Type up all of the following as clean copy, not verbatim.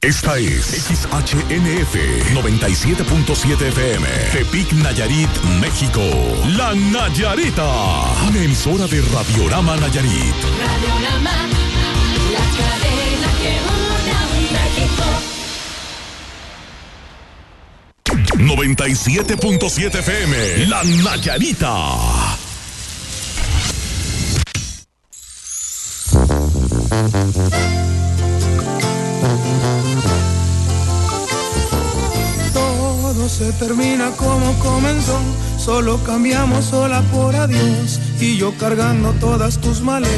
Esta es XHNF 97.7 FM, Tepic, Nayarit, México. La Nayarita, una emisora de Radiorama Nayarit. Radiorama, la cadena que une a México. 97.7 FM, La Nayarita. Todo se termina como comenzó, solo cambiamos sola por adiós y yo cargando todas tus maletas.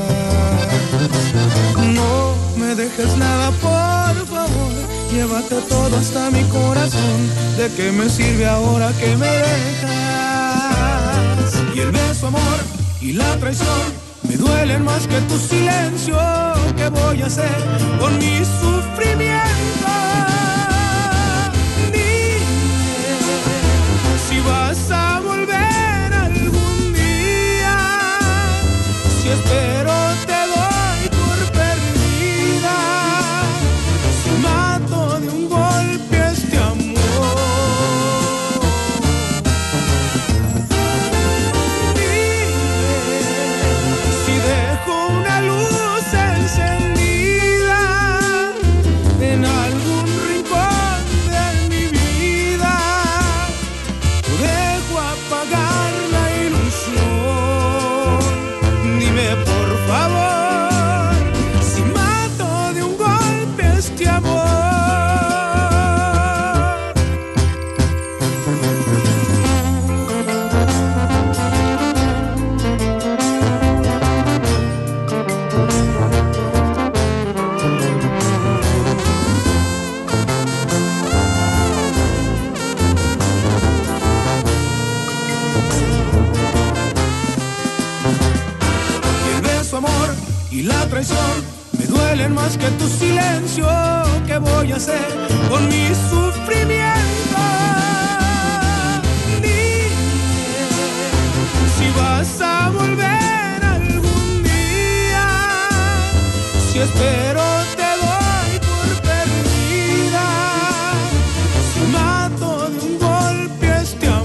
No me dejes nada, por favor, llévate todo hasta mi corazón. ¿De qué me sirve ahora que me dejas? Y el beso, amor, y la traición me duelen más que tu silencio. ¿Qué voy a hacer con mi sufrimiento? Dime si vas a volver algún día. Si espero te doy por perdida. Si mato de un golpe este amor. Una luz encendida en algún rincón de mi vida, dejo apagar la ilusión. Dime por favor si mato de un golpe este amor. Y la traición me duelen más que tu silencio. ¿Qué voy a hacer con mi sufrimiento? Dime si vas a volver algún día. Si espero te doy por perdida. Si mato de un golpe este amor.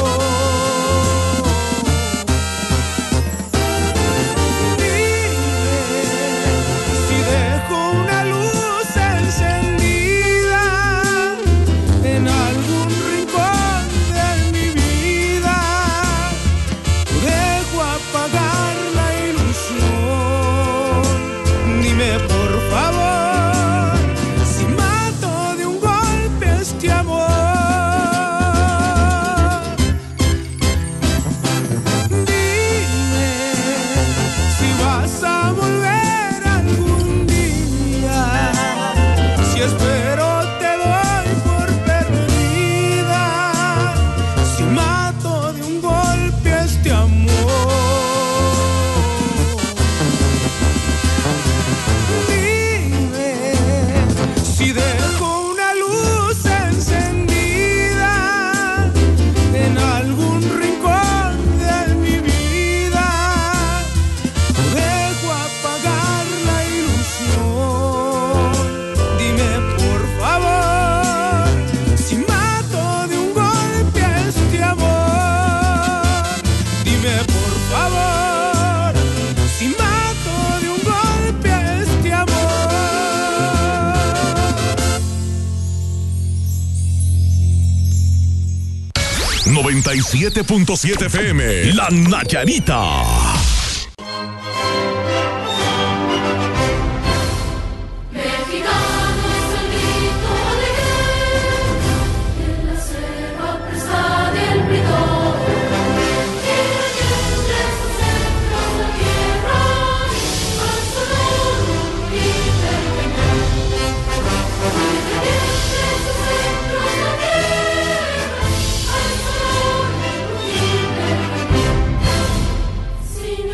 En algún rincón de mi vida, dejo apagar la ilusión. Dime por favor si mato de un golpe este amor. Dime si vas a volver algún día. Si espero por favor, si mato de un golpe este amor. 97.7 FM, La Nayarita. Sin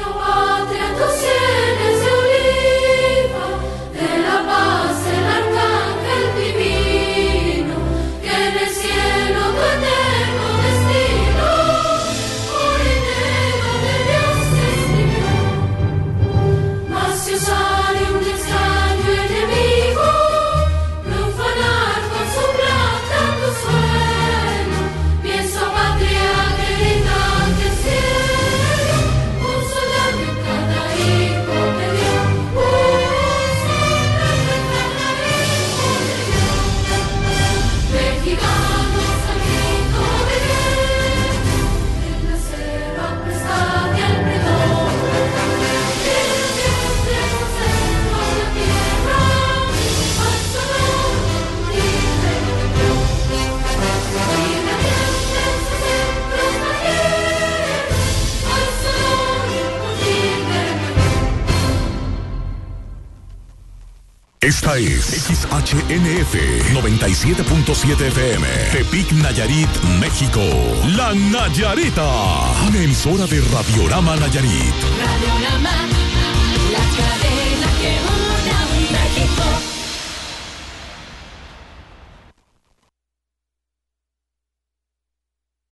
Esta es XHNF 97.7 FM. Tepic, Nayarit, México. La Nayarita. Una emisora de Radiorama Nayarit. Radiorama, la cadena que une a México.